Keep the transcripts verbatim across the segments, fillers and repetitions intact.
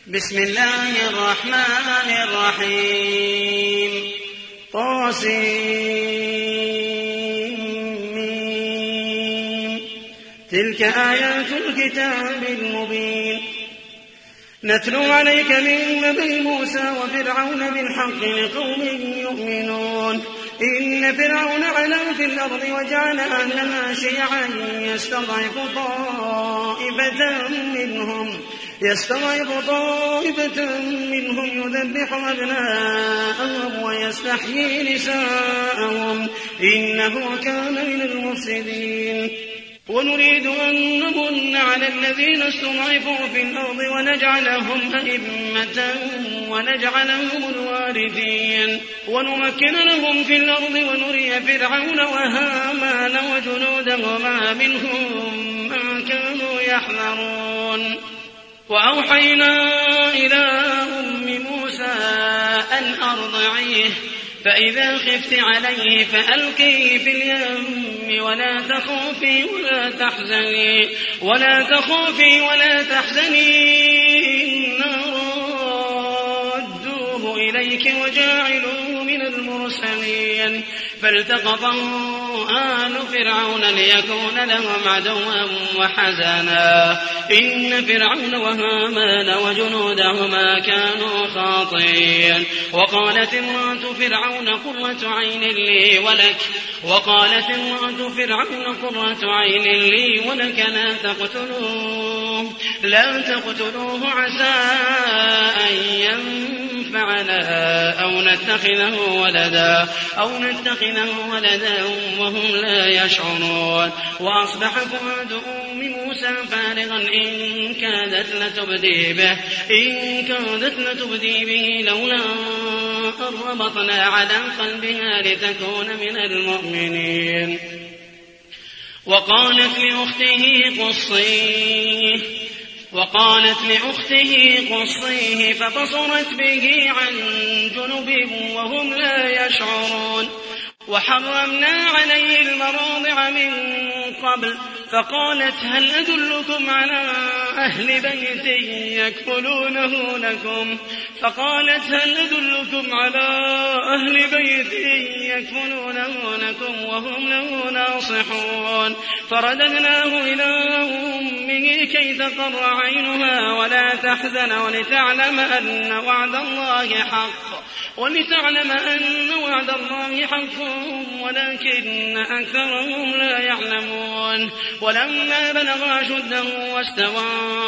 بسم الله الرحمن الرحيم طاسين تلك آيات الكتاب المبين نتلو عليك من نبي موسى وفرعون بالحق لقوم يؤمنون إن فرعون علا في الأرض وجعل أهلها شيعا يستضعف طائفة منهم يستضعف طائفة منهم يذبح أبناءهم ويستحيي نساءهم إنه كان من المفسدين ونريد أن نمن على الذين استضعفوا في الأرض ونجعلهم أئمة ونجعلهم الوارثين ونمكن لهم في الأرض ونري فرعون وهامان وجنودهما منهم ما كانوا يحذرون وأوحينا إلى أم موسى أن أرضعيه فإذا خفت عليه فألقيه في اليم ولا تخافي ولا تحزني ولا تخافي ولا تحزني إنا رادوه إليك وجاعلوه من المرسلين فالتقطه آل فرعون ليكون لهم عدوا وحزنا إن فرعون وهامان وجنودهما كانوا خاطئين وقالت امرأة فرعون قرة عين لي ولك وقالت امرأة فرعون قرة عين لي ولك لا تقتلوه لا تقتلوه عسى أن ينفعنا أو نتخذه ولدا أو نتخذه ولدا وهم لا يشعرون وأصبح فؤاد أم موسى فارغا إن كادت لتبدي به إن كادت لتبدي به لولا أن ربطنا على قلبها لتكون من المؤمنين وقالت لأخته قصيه وقالت لأخته قصيه فبصرت به عن جنب وهم لا يشعرون وحرمنا عليه المراضع من قبل فقالت هل أدلكم على أهل بيت يكفلونه لكم فقالت هل أدلكم على أهل بيت يكفلونه لكم وهم له ناصحون فرددناه إلى أمه كي تقر عينها ولا تحزن ولتعلم أن وعد الله حق ولتعلم أن وعد الله حق ولكن أكثرهم لا يعلمون ولما بلغ أشده واستوى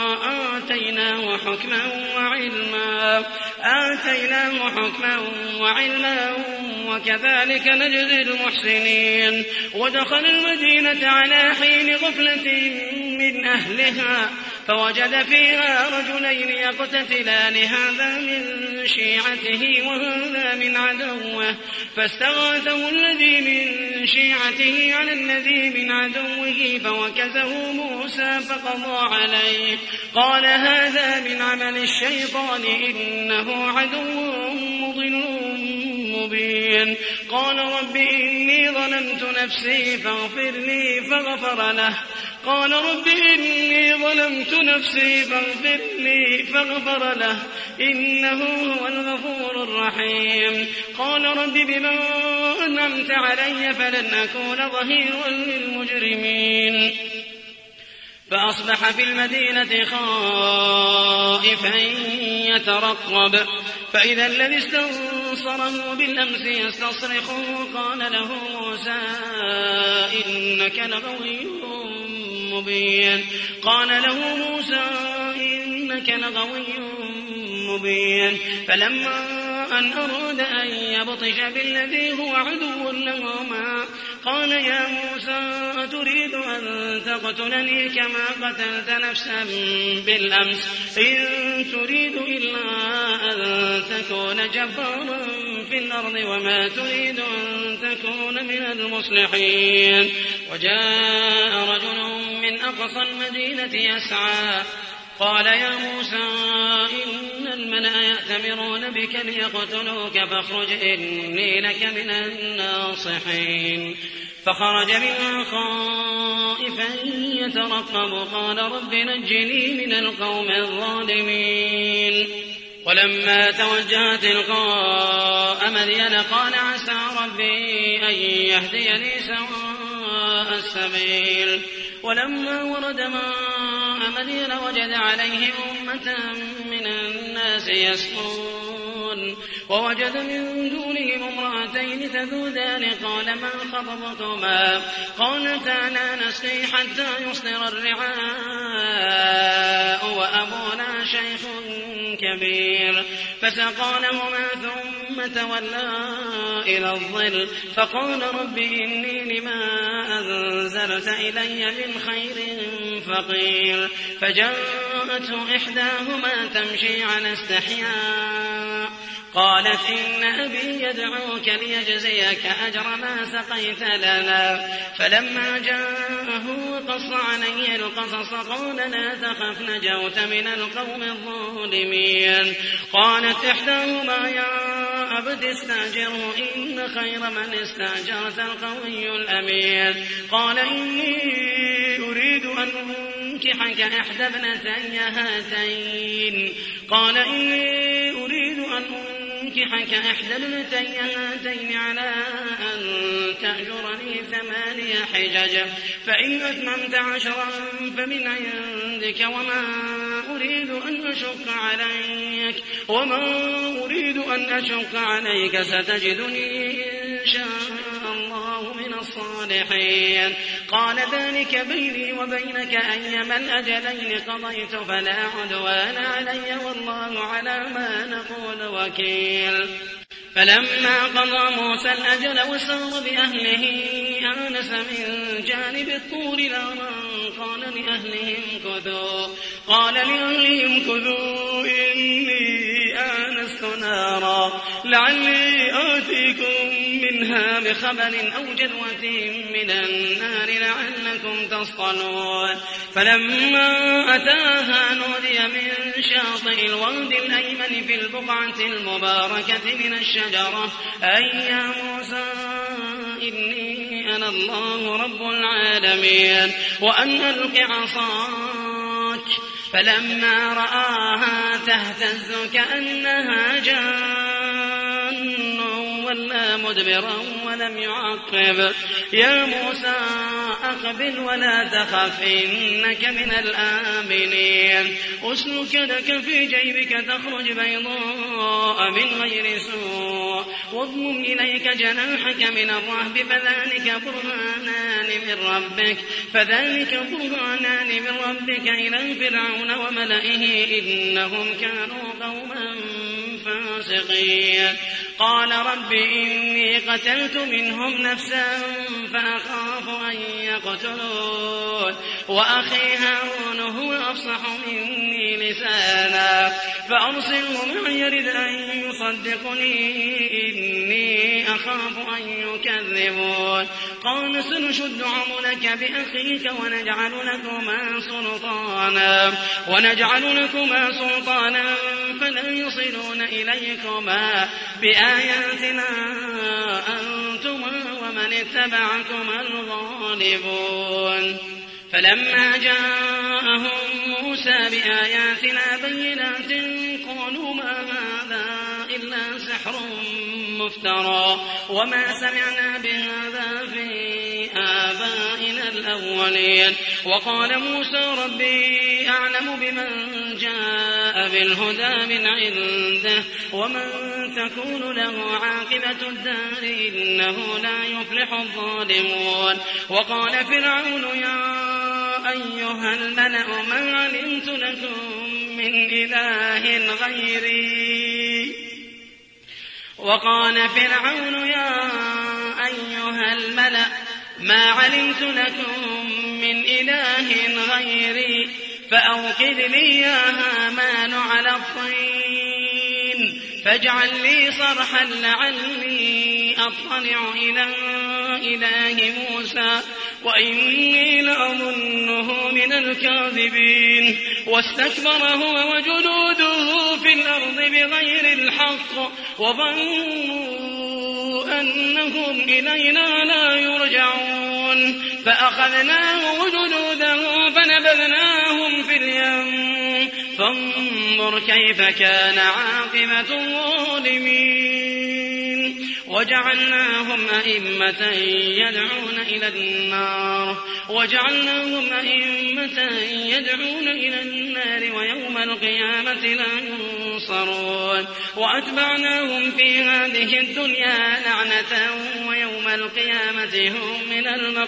آتيناه حكما وعلما آتيناه حكما وعلما وكذلك نجزي المحسنين ودخل المدينة على حين غفلة من أهلها فوجد فيها رجلين يقتتلان هذا من شيعته وهذا من عدوه فاستغاثه الذي من شيعته على الذي من عدوه فوكزه موسى فقضى عليه قال هذا من عمل الشيطان إنه عدو مضل مبين قال رب إني ظلمت نفسي فاغفر لي فغفر له قال رب إني ظلمت نفسي فاغفر لي فاغفر له إنه هو الغفور الرحيم قال رب بما أنعمت علي فلن أكون ظهيرا للمجرمين فأصبح في المدينة خائفا يترقب فإذا الذي استنصره بالأمس يستصرخه قال له موسى إنك لغوي مبين قال له موسى إنك لغوي مبين فلما أن أراد أن يبطش بالذي هو عدو لهما قال يا موسى أتريد أن تقتلني كما قتلت نفسا بالأمس إن تريد إلا أن تكون جبارا في الأرض وما تريد أن تكون من المصلحين وجاء رجل من أقصى المدينة يسعى قال يا موسى إن الملأ يأتمرون بك ليقتلوك فاخرج إني لك من الناصحين فخرج منها خائفا يترقب قال رب نجني من القوم الظالمين ولما توجه تلقاء مدين قال عسى ربي أن يهديني سواء السبيل ولما ورد ماء مدين وجد عليه أمة من الناس يسقون ووجد من دونهم امرأتين تذودان قال ما خطبكما قالتا لا نسقي حتى يصدر الرعاء وأبونا شيخ كبير فسقى لهما ثم تولى إلى الظل فقال رب إني لما أنزلت إلي من خير فقير فجاءته إحداهما تمشي على استحياء قالت إن أبي يدعوك ليجزيك أجر ما سقيت لنا فلما جاءه وقص عليه القصص قال لا تخف نجوت من القوم الظالمين قالت إحداهما يا أبت استأجره إن خير من استأجرت القوي الأمين قال إني أريد أن أنكحك إحدى ابنتي هاتين قال إني أريد أن أنكحك إحدى ابنتي هاتين على أن تأجرني ثماني حجج فإن أتممت عشرا فمن عندك وما أريد أن أشق عليك وما أريد أن أشق عليك ستجدني إن شاء الله من الصالحين قال ذلك بيني وبينك أيما الأجلين قضيت فلا عدوان علي والله على ما نقول وكيل فلما قضى موسى الأجل وسار بأهله آنس من جانب الطور نارا قال لأهلهم كثوا قال لأهلهم كثوا إني آنست نارا لعلي آتيكم منها بخبر أو جذوة من النار لعلكم تصطلون فلما أتاها نودي من شاطئ الواد الأيمن في البقعة المباركة من الشجرة أي يا موسى إني أنا الله رب العالمين وأن ألق عصاك فلما رآها تهتز كأنها جان ولا مدبرا ولم يعقب يا موسى أقبل ولا تخف إنك من الآمنين أسلك لك في جيبك تخرج بيضاء من غير سوء واضمم إليك جناحك من الرهب فذلك برهانان من ربك فذلك برهانان من ربك إلى فرعون وملئه إنهم كانوا قوما فاسقين قال رب إني قتلت منهم نفسا فأخاف أن يقتلون وأخي هارون هو أفصح مني لسانا فأرسله معي يرد أن يصدقني إني أخاف أن يكذبون قال سنشد عضلك بأخيك ونجعل لكما سلطانا ونجعل لكما سلطانا فلا يصلون إليكما بآياتنا أنتما ومن اتبعكما الغالبون فلما جاءهم موسى بآياتنا بينات قالوا ما هذا إلا سحر مفترى وما سمعنا بهذا في آبائنا الأولين وقال موسى ربي أعلم بمن جاء بالهدى من عنده ومن تكون له عاقبة الدار إنه لا يفلح الظالمون وقال فرعون يا أيها الملأ ما علمت لكم من إله غيري وقال فرعون يا أيها الملأ ما علمت لكم من إله غيري فأوقد لي يا هامان على الطين فاجعل لي صرحا لعلي أطلع إلى إله موسى وإني لأظنه من الكاذبين واستكبر هو وجنوده في الأرض بغير الحق وظنوا أنهم إلينا لا يرجعون فأخذناه وجنوده فنبذناهم في اليم فانظر فانظر كيف كان عاقبة الظالمين وجعلناهم أئمة يدعون إلى النار وجعلناهم أئمة يدعون إلى النار ويوم القيامة لا ينصرون وأتبعناهم في هذه الدنيا لعنة ويوم القيامة هم من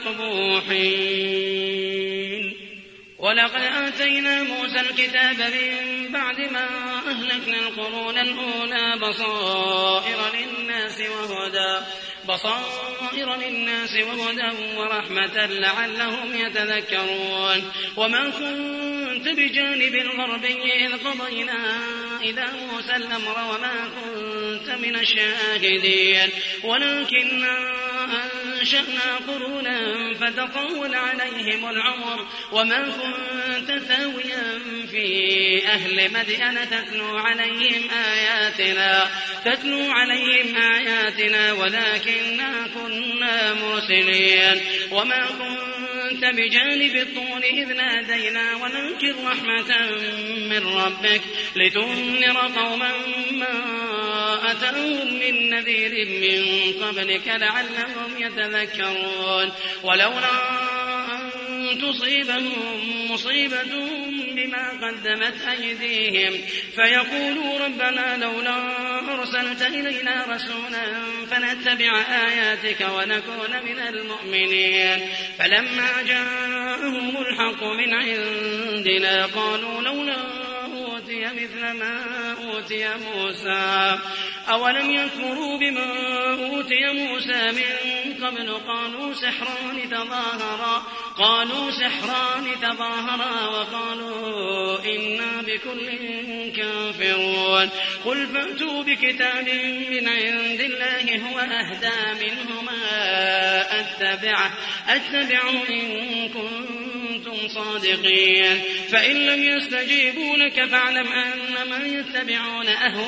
المقبوحين. ولقد آتينا موسى الكتاب من بعد ما أهلكنا القرون الأولى بصائر للناس وهدى بصائر للناس وهدى ورحمة لعلهم يتذكرون. وما كنت بجانب الغربي إذ قضينا إلى موسى الأمر وما كنت من الشاهدين ولكننا أنشأنا قرونا فتطول عليهم العمر وما كنت ثاويا في أهل مدين تتلو عليهم آياتنا تتلو عليهم آياتنا ولكننا كنا مرسلين. وما كنت بجانب الطور إذ نادينا ولكن رحمة من ربك لتنذر قوما ما أتاهم من نذير من قبلك لعلهم يتذكرون. ولولا أن تصيبهم مصيبة بما قدمت أيديهم فيقولوا ربنا لولا أرسلت إلينا رسولا فنتبع آياتك ونكون من المؤمنين. فلما جاءهم الحق من عندنا قالوا لولا أوتي مثل ما أوتي موسى أولم يكفروا بما أوتي موسى من قبل قالوا سحران تظاهرا قالوا سحران تظاهرا وقالوا إنا بكل كافرون. قل فأتوا بكتاب من عند الله هو أهدى منهما أتبعه أتبعه إن كنتم صادقين. فإن لم يستجيبوا لك فاعلم أنما يتبعون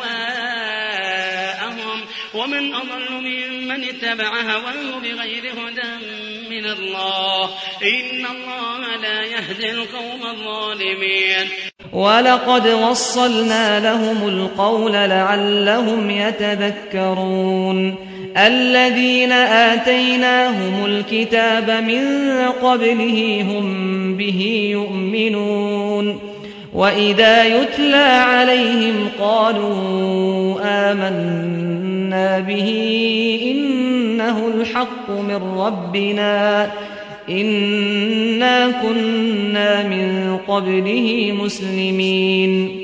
أهواءهم ومن أضل ممن اتبع هواه بغير هدى من الله إن الله لا يهدي القوم الظالمين. ولقد وصلنا لهم القول لعلهم يتذكرون. الذين آتيناهم الكتاب من قبله هم به يؤمنون وإذا يتلى عليهم قالوا آمنا به إنه الحق من ربنا إنا كنا من قبله مسلمين.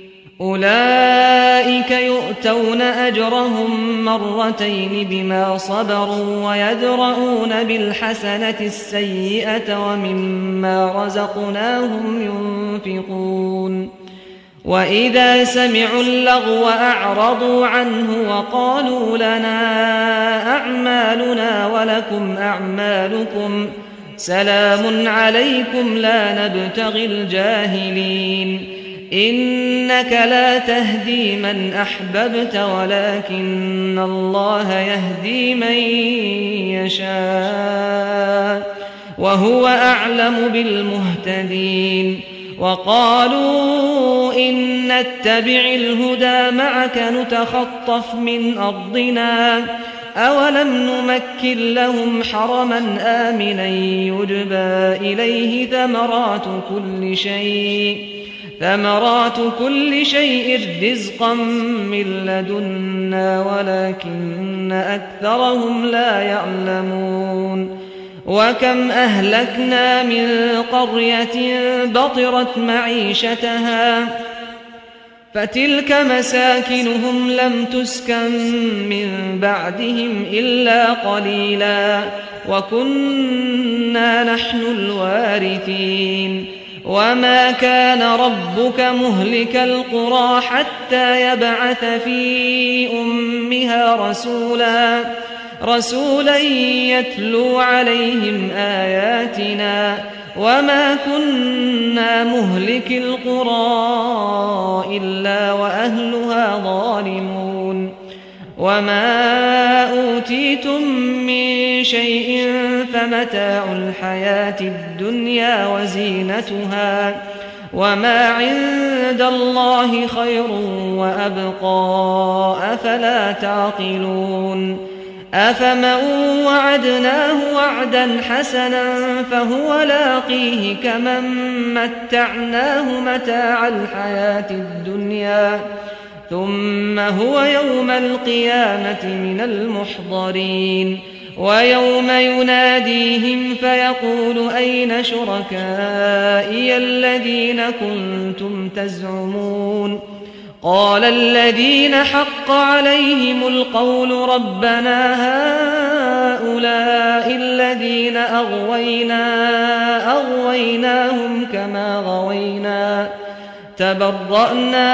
أولئك يؤتون أجرهم مرتين بما صبروا ويدرؤون بالحسنة السيئة ومما رزقناهم ينفقون. وإذا سمعوا اللغو أعرضوا عنه وقالوا لنا أعمالنا ولكم أعمالكم سلام عليكم لا نبتغي الجاهلين. إنك لا تهدي من أحببت ولكن الله يهدي من يشاء وهو أعلم بالمهتدين. وقالوا إن نتبع الهدى معك نتخطف من أرضنا أولم نمكن لهم حرما آمنا يجبى إليه ثمرات كل شيء ثمرات كل شيء رزقا من لدنا ولكن أكثرهم لا يعلمون. وكم أهلكنا من قرية بطرت معيشتها فتلك مساكنهم لم تسكن من بعدهم إلا قليلا وكنا نحن الوارثين. وما كان ربك مهلك القرى حتى يبعث في أمها رسولا رسولا يتلو عليهم آياتنا وما كنا مهلك القرى إلا وأهلها ظالمون. وما أوتيتم من شيء فمتاع الحياة الدنيا وزينتها وما عند الله خير وأبقى أفلا تعقلون أفمن وعدناه وعدا حسنا فهو لاقيه كمن متعناه متاع الحياة الدنيا ثم هو يوم القيامة من المحضرين ويوم يناديهم فيقول أين شركائي الذين كنتم تزعمون قال الذين حق عليهم القول ربنا هؤلاء الذين أغوينا أغويناهم كما غوينا تبرأنا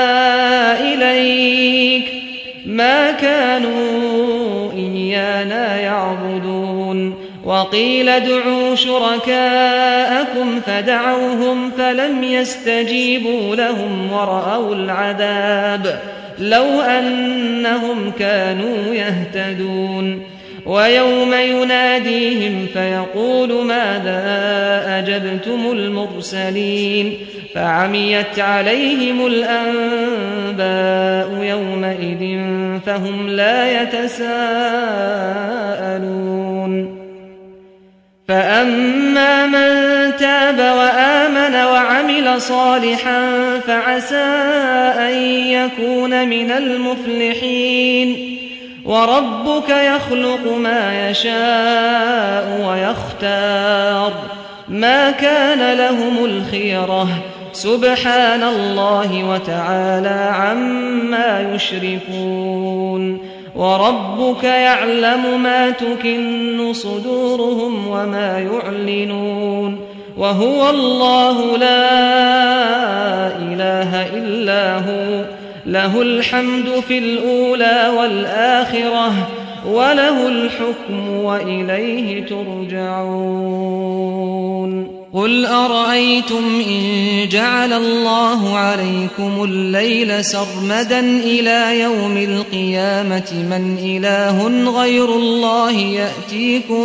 إليك ما كانوا إيانا يعبدون وقيل ادعوا شركاءكم فدعوهم فلم يستجيبوا لهم ورأوا العذاب لو أنهم كانوا يهتدون ويوم يناديهم فيقول ماذا أجبتم المرسلين فعميت عليهم الأنباء يومئذ فهم لا يتساءلون فأما من تاب وآمن وعمل صالحا فعسى أن يكون من المفلحين وربك يخلق ما يشاء ويختار ما كان لهم الخيرة سبحان الله وتعالى عما يشركون وربك يعلم ما تكن صدورهم وما يعلنون وهو الله لا إله إلا هو له الحمد في الأولى والآخرة وله الحكم وإليه ترجعون قل أرأيتم إن جعل الله عليكم الليل سرمدا إلى يوم القيامة من إله غير الله يأتيكم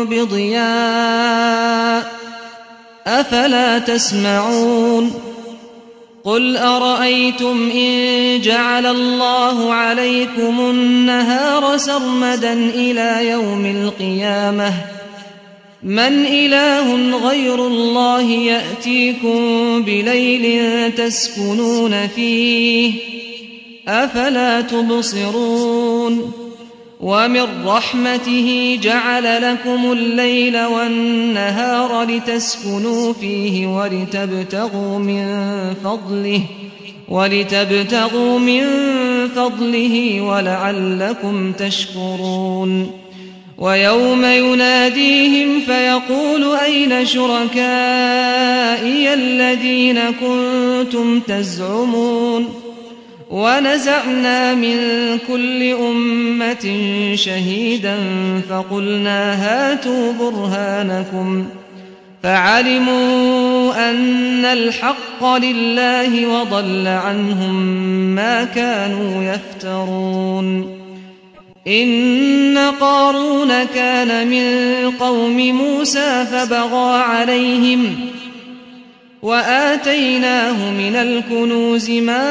بضياء أفلا تسمعون قل أرأيتم إن جعل الله عليكم النهار سرمدا إلى يوم القيامة من إله غير الله يأتيكم بليل تسكنون فيه أفلا تبصرون ومن رحمته جعل لكم الليل والنهار لتسكنوا فيه ولتبتغوا من فضله ولتبتغوا من فضله ولعلكم تشكرون ويوم يناديهم فيقول أين شركائي الذين كنتم تزعمون ونزعنا من كل أمة شهيدا فقلنا هاتوا برهانكم فعلموا أن الحق لله وضل عنهم ما كانوا يفترون إن قارون كان من قوم موسى فبغى عليهم وآتيناه من الكنوز ما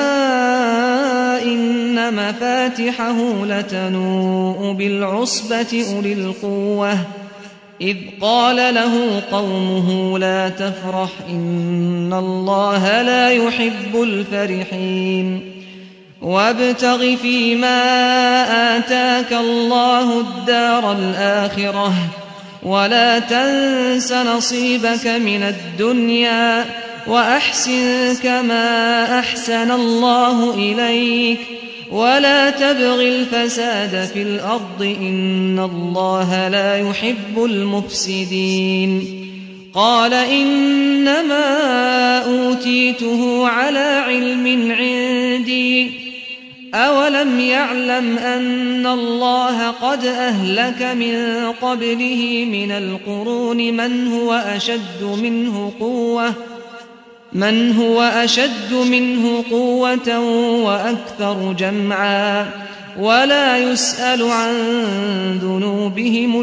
إن مفاتحه لتنوء بالعصبة أولي القوة إذ قال له قومه لا تفرح إن الله لا يحب الفرحين وابتغ فيما آتاك الله الدار الآخرة ولا تنس نصيبك من الدنيا وأحسن كما أحسن الله إليك ولا تبغ الفساد في الأرض إن الله لا يحب المفسدين قال إنما أوتيته على علم عندي أولم يعلم أن الله قد أهلك من قبله من القرون من هو أشد منه قوة من هو أشد منه قوة وأكثر جمعا ولا يسأل عن ذنوبهم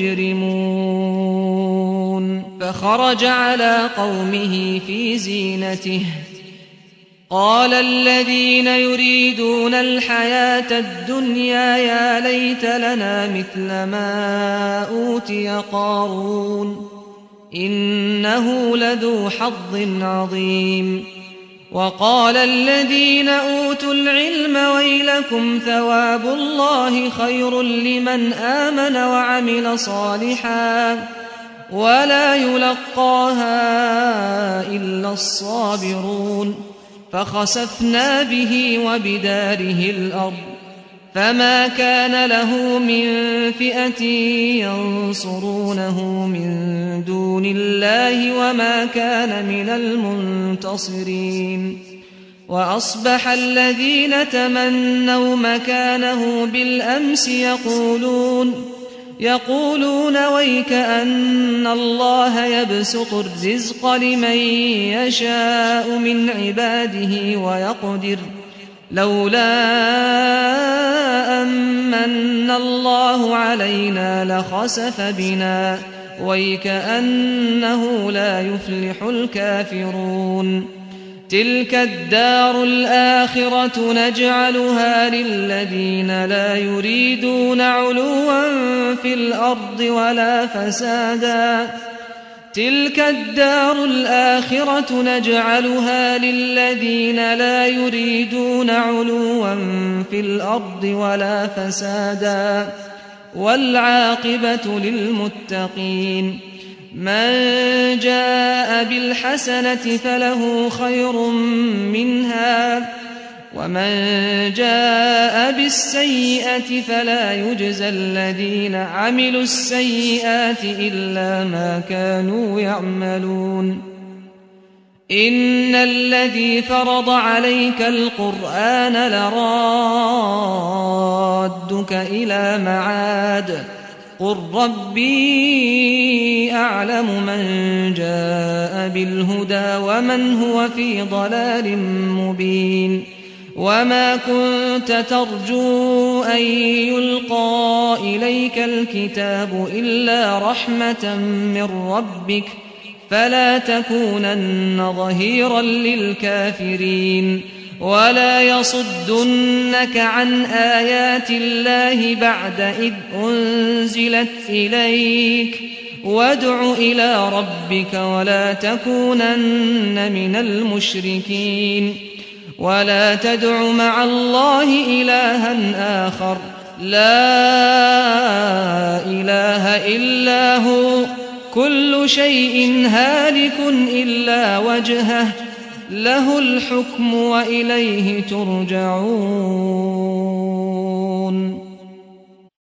المجرمون فخرج على قومه في زينته قال الذين يريدون الحياة الدنيا يا ليت لنا مثل ما أوتي قارون إنه لذو حظ عظيم وقال الذين أوتوا العلم ويلكم ثواب الله خير لمن آمن وعمل صالحا ولا يلقاها إلا الصابرون فخسفنا به وبداره الأرض فما كان له من فئة ينصرونه من دون الله وما كان من المنتصرين وأصبح الذين تمنوا مكانه بالأمس يقولون يقولون ويك أن الله يبسط الرزق لمن يشاء من عباده ويقدر لولا أمن الله علينا لخسف بنا ويكأنه لا يفلح الكافرون تلك الدار الآخرة نجعلها للذين لا يريدون علوا في الأرض ولا فسادا تلك الدار الآخرة نجعلها للذين لا يريدون علوا في الأرض ولا فسادا والعاقبة للمتقين من جاء بالحسنة فله خير منها ومن جاء بالسيئة فلا يجزى الذين عملوا السيئات إلا ما كانوا يعملون إن الذي فرض عليك القرآن لرادك إلى معاد قل ربي أعلم من جاء بالهدى ومن هو في ضلال مبين وما كنت ترجو أن يلقى إليك الكتاب إلا رحمة من ربك فلا تكونن ظهيرا للكافرين ولا يصدنك عن آيات الله بعد إذ أنزلت إليك وادع إلى ربك ولا تكونن من المشركين ولا تدع مع الله إلها آخر لا إله إلا هو كل شيء هالك إلا وجهه له الحكم وإليه ترجعون